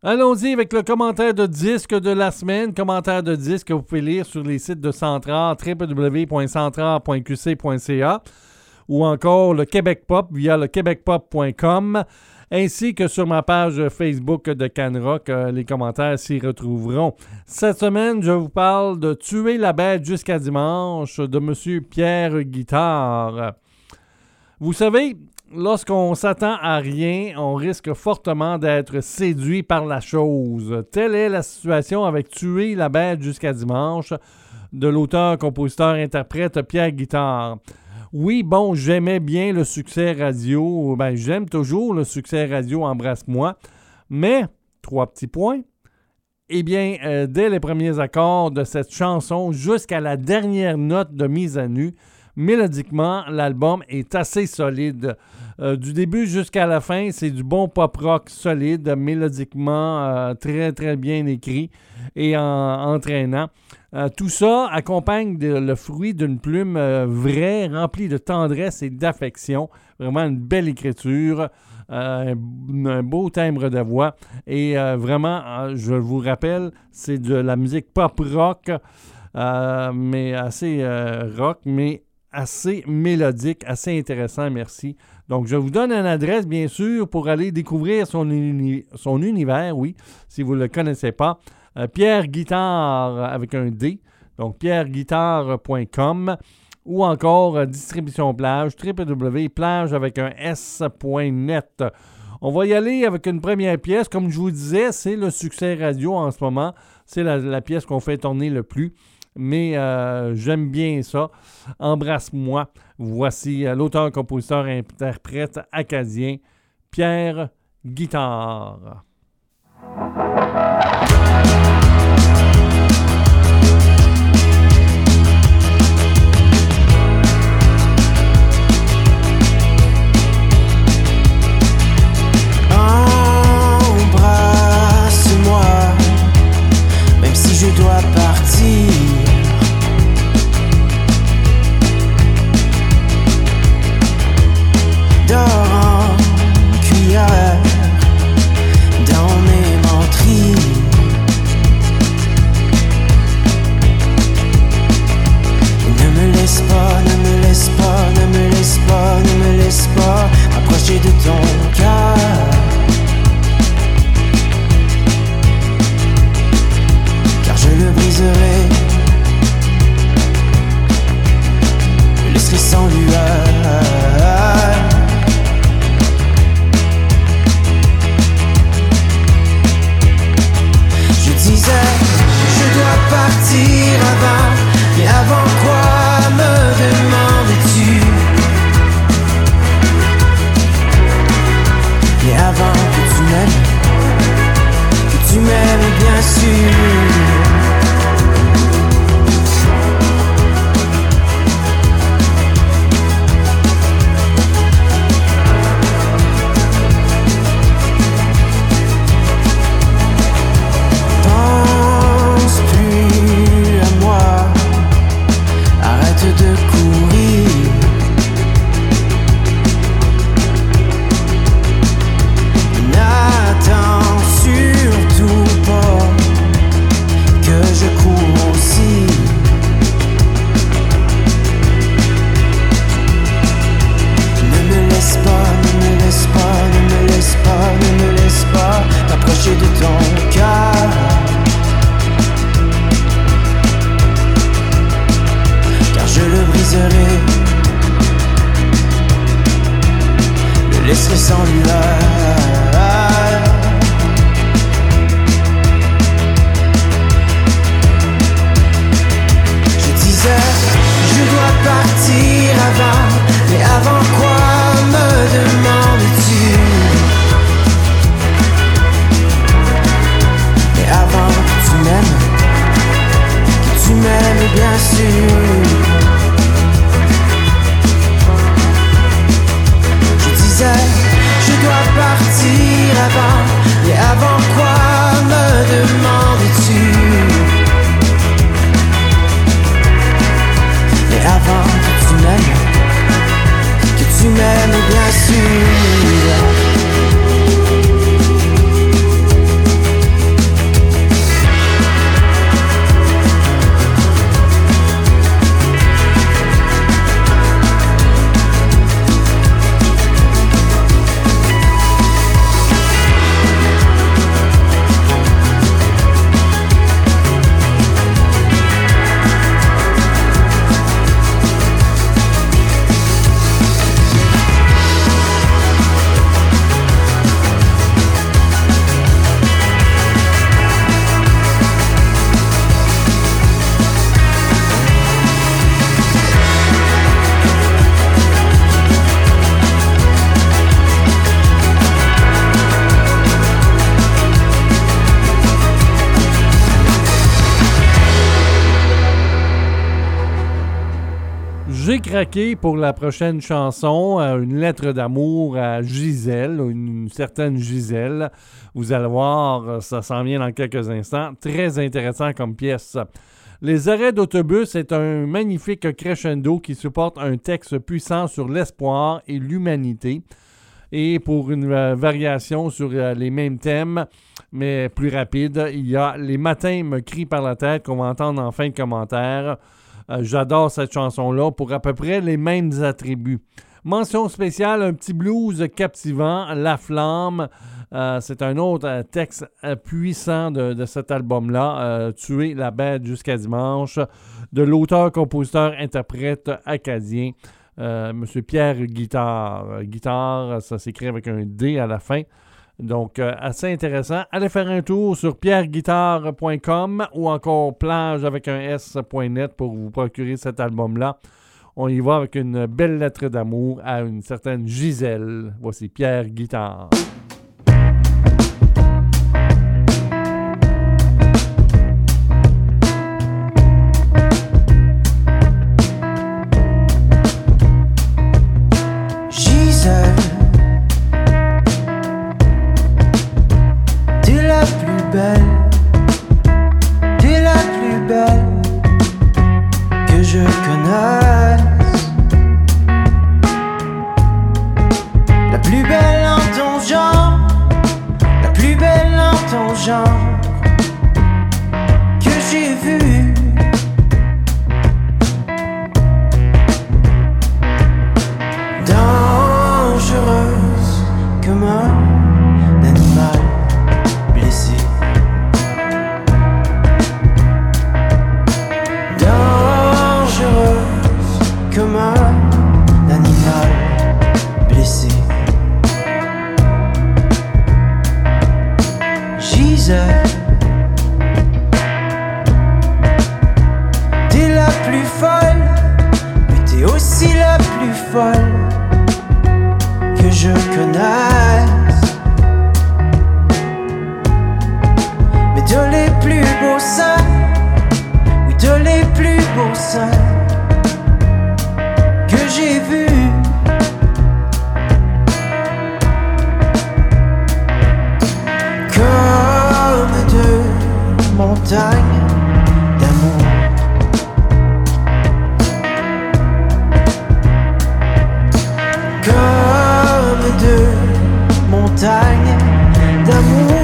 Allons-y avec le commentaire de disque de la semaine. Commentaire de disque que vous pouvez lire sur les sites de Centrare, www.centrare.qc.ca ou encore le Québec Pop via le québecpop.com, ainsi que sur ma page Facebook de Canrock. Les commentaires s'y retrouveront. Cette semaine, je vous parle de Tuer la bête jusqu'à dimanche de M. Pierre Guitare. Vous savez, lorsqu'on s'attend à rien, on risque fortement d'être séduit par la chose. Telle est la situation avec Tuer la bête jusqu'à dimanche de l'auteur, compositeur, interprète Pierre Guitare. Oui, bon, j'aimais bien le succès radio. Ben, j'aime toujours le succès radio Embrasse-moi. Mais, 3 petits points. Eh bien, dès les premiers accords de cette chanson jusqu'à la dernière note de mise à nu, mélodiquement, l'album est assez solide. Du début jusqu'à la fin, c'est du bon pop-rock solide, mélodiquement très, très bien écrit et entraînant. Tout ça accompagne le fruit d'une plume vraie, remplie de tendresse et d'affection. Vraiment une belle écriture, un beau timbre de voix. Et vraiment, je vous rappelle, c'est de la musique pop-rock, mais assez rock, mais assez mélodique, assez intéressant, merci. Donc, je vous donne une adresse, bien sûr, pour aller découvrir son univers, oui, si vous ne le connaissez pas. Pierre Guitare avec un D, donc pierreguitare.com ou encore Distribution Plage, www.plage avec un S.net. On va y aller avec une première pièce. Comme je vous disais, c'est le succès radio en ce moment. C'est la pièce qu'on fait tourner le plus. Mais j'aime bien ça. Embrasse-moi. Voici l'auteur, compositeur, interprète acadien, Pierre Guitare. Embrasse-moi, même si je dois partir. Dors en cuillère dans mes menteries. J'ai craqué pour la prochaine chanson, une lettre d'amour à Gisèle, une certaine Gisèle. Vous allez voir, ça s'en vient dans quelques instants. Très intéressant comme pièce. Les arrêts d'autobus est un magnifique crescendo qui supporte un texte puissant sur l'espoir et l'humanité. Et pour une variation sur les mêmes thèmes, mais plus rapide, il y a « Les matins me crient par la tête » qu'on va entendre en fin de commentaire. J'adore cette chanson-là pour à peu près les mêmes attributs. Mention spéciale, un petit blues captivant, La Flamme. C'est un autre texte puissant de cet album-là, Tuer la bête jusqu'à dimanche, de l'auteur, compositeur, interprète acadien, M. Pierre Guitard. Guitard, ça s'écrit avec un D à la fin. Donc, assez intéressant. Allez faire un tour sur pierreguitard.com ou encore plage avec un S.net pour vous procurer cet album-là. On y va avec une belle lettre d'amour à une certaine Gisèle. Voici Pierre Guitard. T'es la plus belle que je connaisse, la plus belle en ton genre, la plus belle en ton genre que j'ai vu. Dangereuse comme un animal blessé. Comme un animal blessé. Gisèle, t'es la plus folle, mais t'es aussi la plus folle que je connaisse. Mais t'as les plus beaux seins, oui t'as les plus beaux seins que j'ai vu. Comme deux montagnes d'amour, comme deux montagnes d'amour.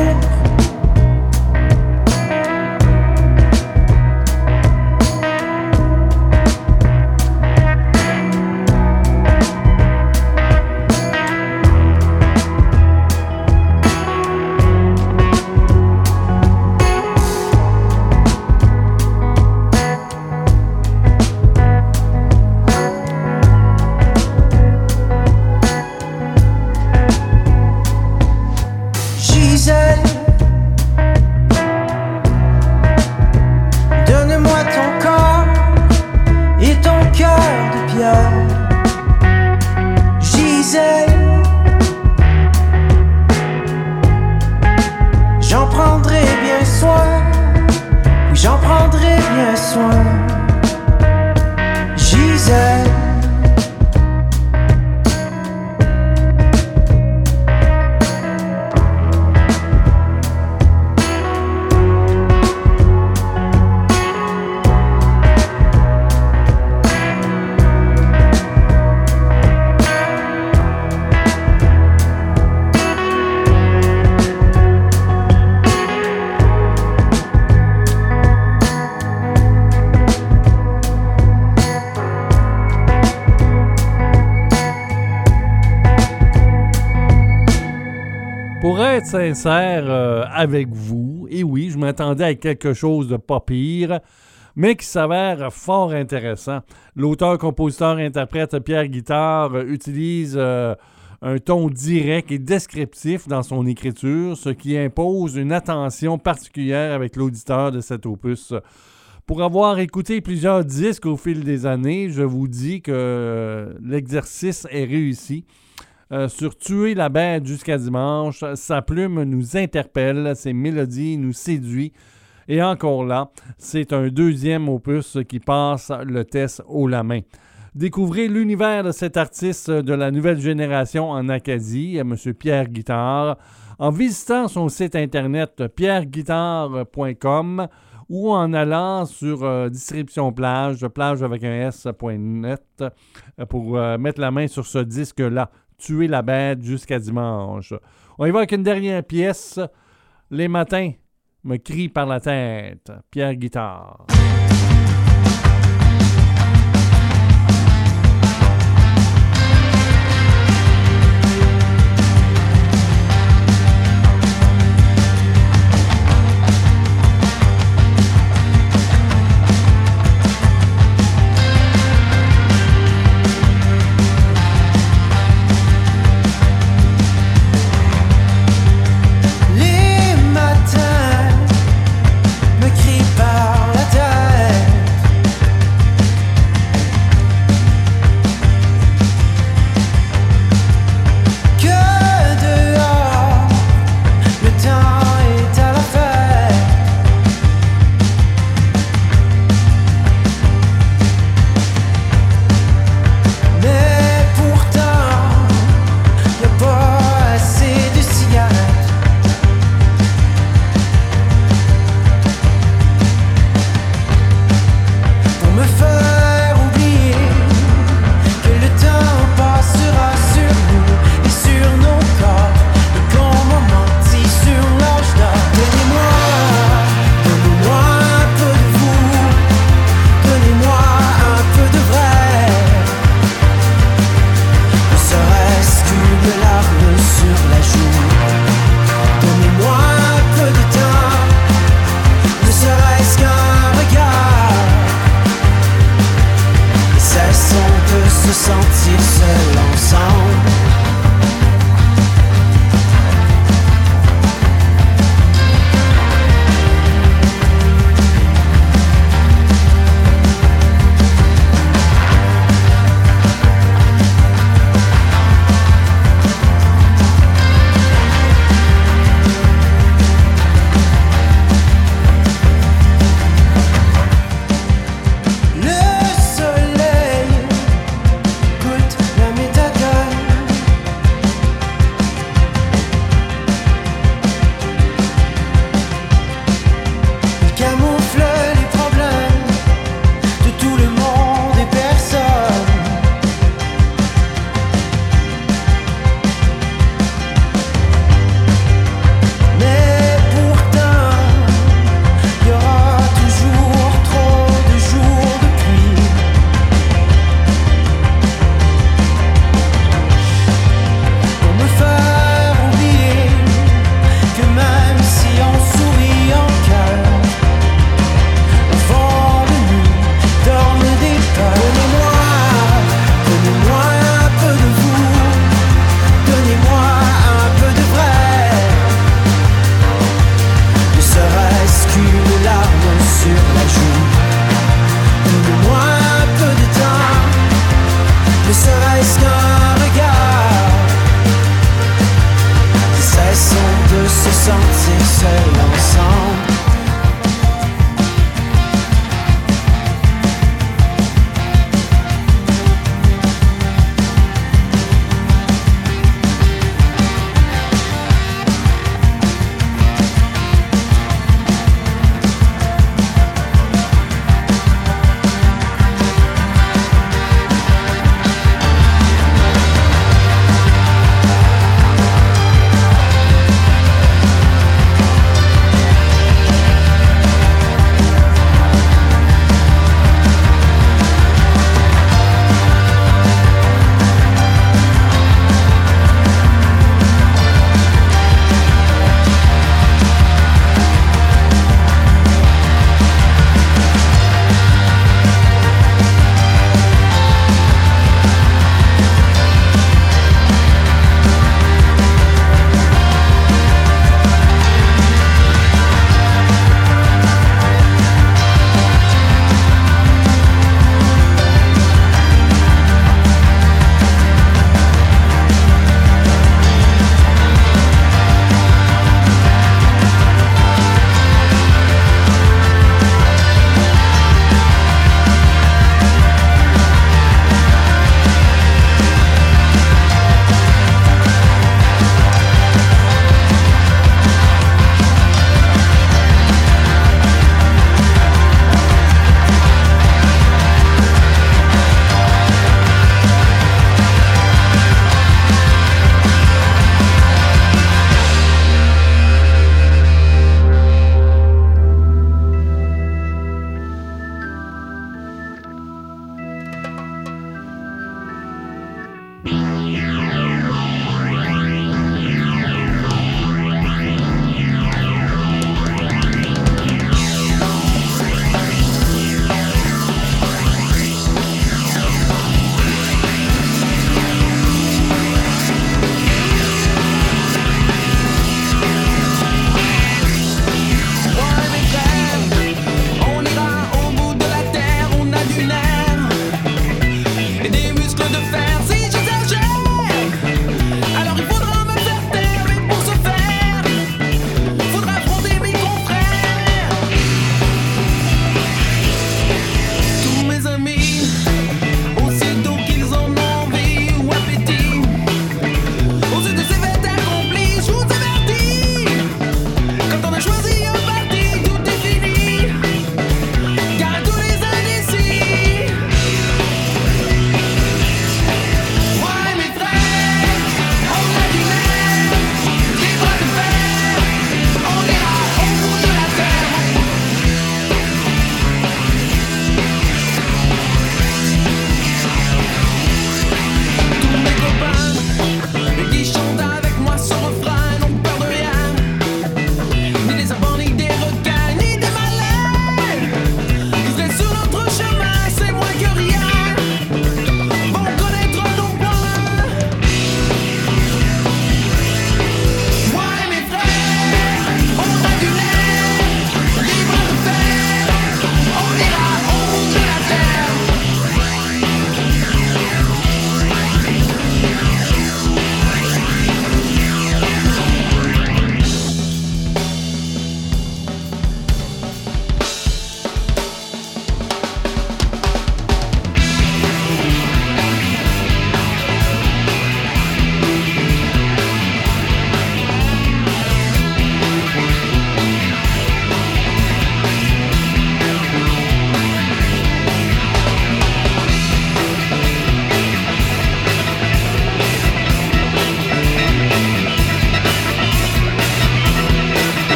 Sincère avec vous, et oui, je m'attendais à quelque chose de pas pire, mais qui s'avère fort intéressant. L'auteur, compositeur, interprète Pierre Guitard utilise un ton direct et descriptif dans son écriture, ce qui impose une attention particulière avec l'auditeur de cet opus. Pour avoir écouté plusieurs disques au fil des années, je vous dis que l'exercice est réussi. Sur Tuer la bête jusqu'à dimanche, sa plume nous interpelle, ses mélodies nous séduisent. Et encore là, c'est un deuxième opus qui passe le test haut la main. Découvrez l'univers de cet artiste de la nouvelle génération en Acadie, M. Pierre Guitard, en visitant son site internet pierreguitard.com ou en allant sur Distribution Plage, plage avec un S.net, pour mettre la main sur ce disque-là, Tuer la bête jusqu'à dimanche. On y va avec une dernière pièce, Les matins me crient par la tête, Pierre Guitard.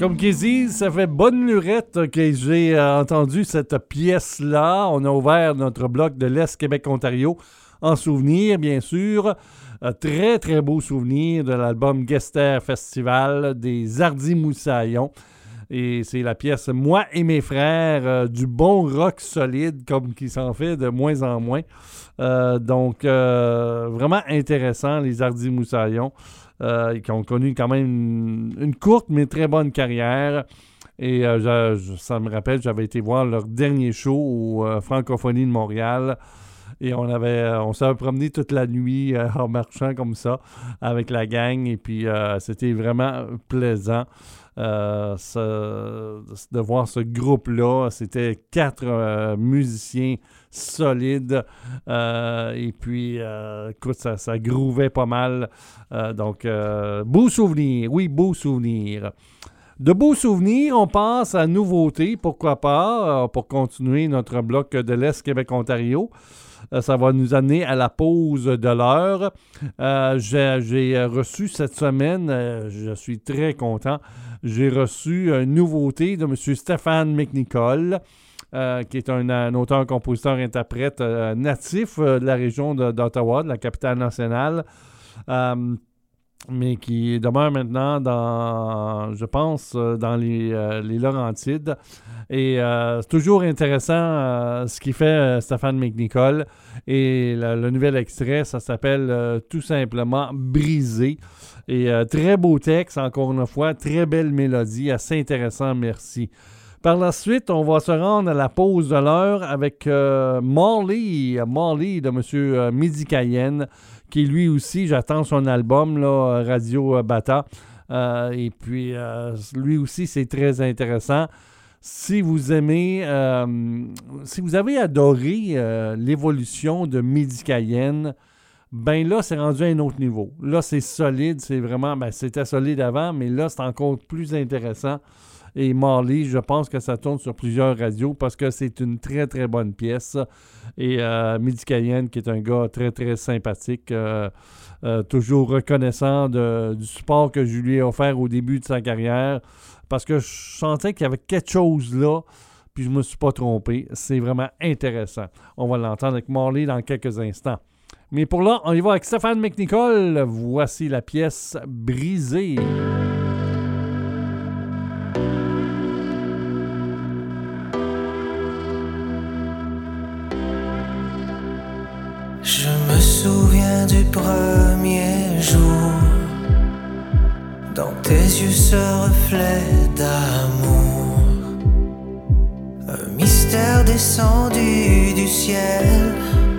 Comme qu'ils disent, ça fait bonne lurette que j'ai entendu cette pièce-là. On a ouvert notre bloc de l'Est Québec-Ontario en souvenir, bien sûr. Très, très beau souvenir de l'album Guester Festival des Hardis Moussaillons. Et c'est la pièce « Moi et mes frères », du bon rock solide, comme qui s'en fait de moins en moins. Donc, vraiment intéressant, les Hardis Moussaillons, qui ont connu quand même une courte mais très bonne carrière. Et ça me rappelle, j'avais été voir leur dernier show au Francophonie de Montréal. Et on s'est promené toute la nuit en marchant comme ça avec la gang. Et puis, c'était vraiment plaisant de voir ce groupe-là. C'était 4 musiciens solides. Et puis, écoute, ça groovait pas mal. Donc, beau souvenir. Oui, beau souvenir. De beaux souvenirs, on passe à nouveautés, pourquoi pas, pour continuer notre bloc de l'Est Québec-Ontario. Ça va nous amener à la pause de l'heure. J'ai reçu cette semaine, je suis très content, j'ai reçu une nouveauté de M. Stéphane McNicol, qui est un auteur, compositeur, interprète natif de la région d'Ottawa, de la capitale nationale. Mais qui demeure maintenant je pense, dans les Laurentides. Et c'est toujours intéressant ce qu'il fait Stéphane McNicol. Et le nouvel extrait, ça s'appelle tout simplement « Brisé ». Et très beau texte, encore une fois, très belle mélodie, assez intéressant, merci. Par la suite, on va se rendre à la pause de l'heure avec Marley de M. Midi Cayenne, qui lui aussi, j'attends son album, là, Radio Bata. Et puis, lui aussi, c'est très intéressant. Si vous aimez, si vous avez adoré l'évolution de Midi Cayenne, ben là, c'est rendu à un autre niveau. Là, c'est solide, c'est vraiment, c'était solide avant, mais là, c'est encore plus intéressant. Et Marley, je pense que ça tourne sur plusieurs radios parce que c'est une très, très bonne pièce. Et Midi Cayenne, qui est un gars très, très sympathique, toujours reconnaissant du support que je lui ai offert au début de sa carrière, parce que je sentais qu'il y avait quelque chose là, puis je ne me suis pas trompé. C'est vraiment intéressant. On va l'entendre avec Marley dans quelques instants. Mais pour là, on y va avec Stéphane McNicol. Voici la pièce « Brisée ». Je me souviens du premier jour, dans tes yeux ce reflet d'amour, un mystère descendu du ciel.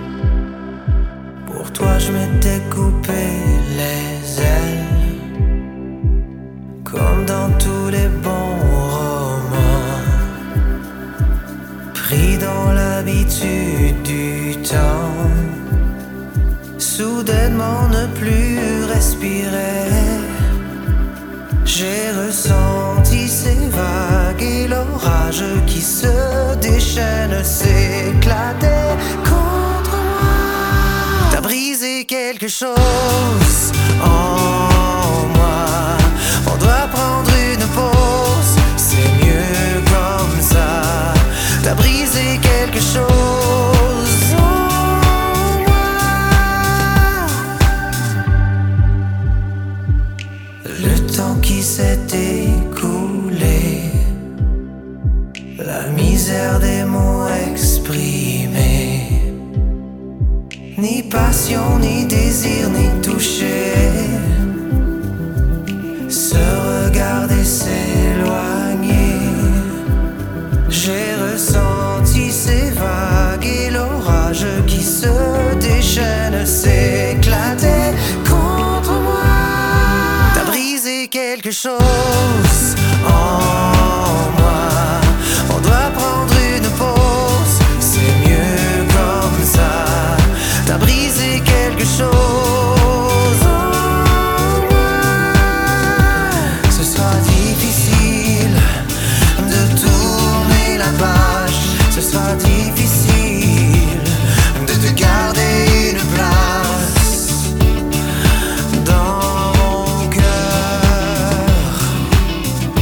Pour toi je m'étais coupé les ailes, comme dans tous les bons romans, pris dans l'habitude du temps. Soudainement ne plus respirer, j'ai ressenti ces vagues et l'orage qui se déchaîne s'éclater contre moi. T'as brisé quelque chose en moi, on doit prendre une pause, c'est mieux comme ça. T'as brisé quelque chose. Qui s'est écoulé, la misère des mots exprimés, ni passion, ni désir, ni toucher, se regarder s'éloigner. J'ai ressenti ces vagues et l'orage qui se déchaîne s'éclater contre moi. Quelque chose en moi, on doit prendre une pause, c'est mieux comme ça. T'as brisé quelque chose en moi. Ce sera difficile de tourner la page, ce sera difficile de te garder une place dans mon cœur.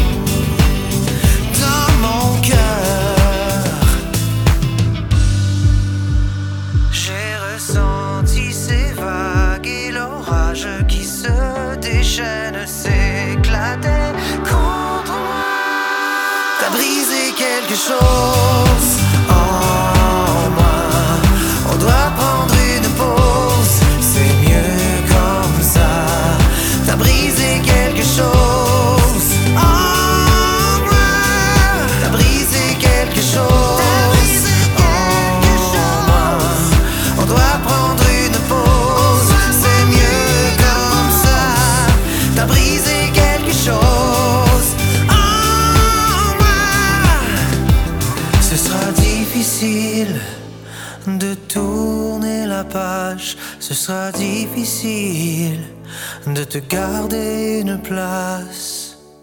difficile de tourner la page, ce sera difficile de te garder une place.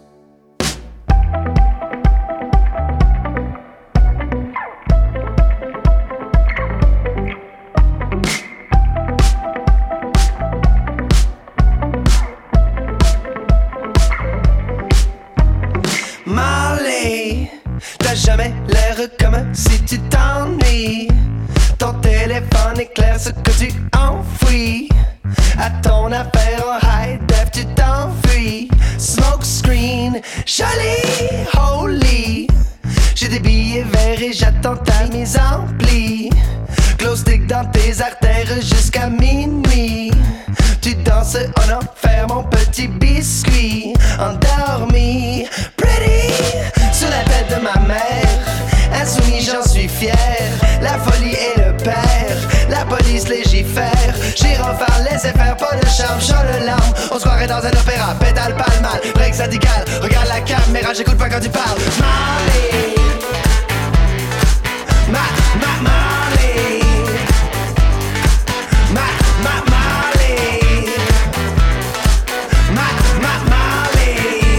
Marley, t'as jamais l'air comme si tu t'ennuies. Ton téléphone éclaire ce que tu enfouis. À ton affaire en high def, tu t'enfuis. Smoke screen, joli, holy. J'ai des billets verts et j'attends ta mise en pli. Glow stick dans tes artères jusqu'à minuit. Tu danses en enfer, mon petit biscuit. Endormi, pretty, sur la tête de ma mère. Insoumis, j'en suis fier. La folie est le père. La police légifère. Gyrophare, laissez faire, pas de charme, chant de larmes. On se croirait dans un opéra, pédale pas le mal. Break syndical, regarde la caméra, j'écoute pas quand tu parles. Marley, Marley, Marley, Marley.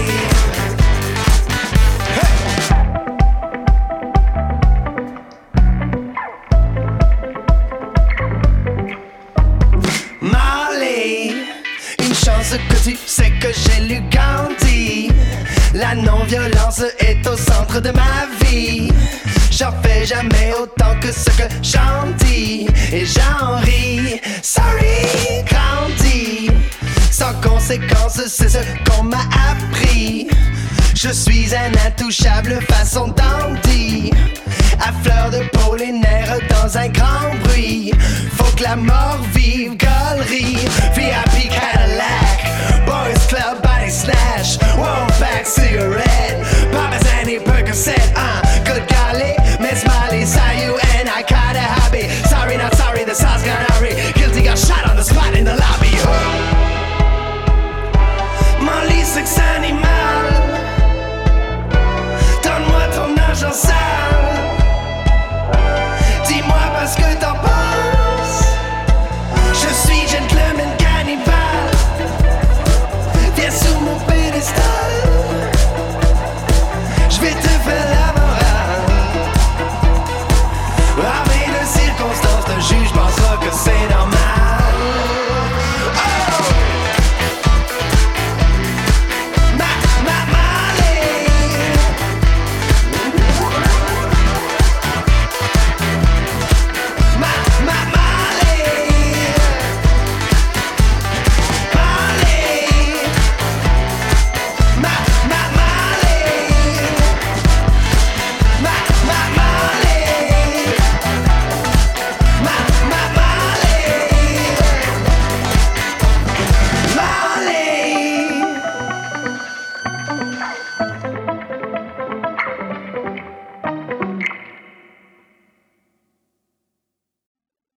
Marley, une chance que tu sais que j'ai lu Gandhi. La non-violence est au centre de ma vie. J'en fais jamais autant que ce que j'en dis. Et j'en ris, sorry, grandi. Sans conséquence, c'est ce qu'on m'a appris. Je suis un intouchable façon dandy. À fleur de peau, les nerfs dans un grand bruit. Faut que la mort vive, galerie. VIP Cadillac, Boys Club, Body Snatch. One pack cigarette, Parmesan et Percocet. Good golly, Miss Molly,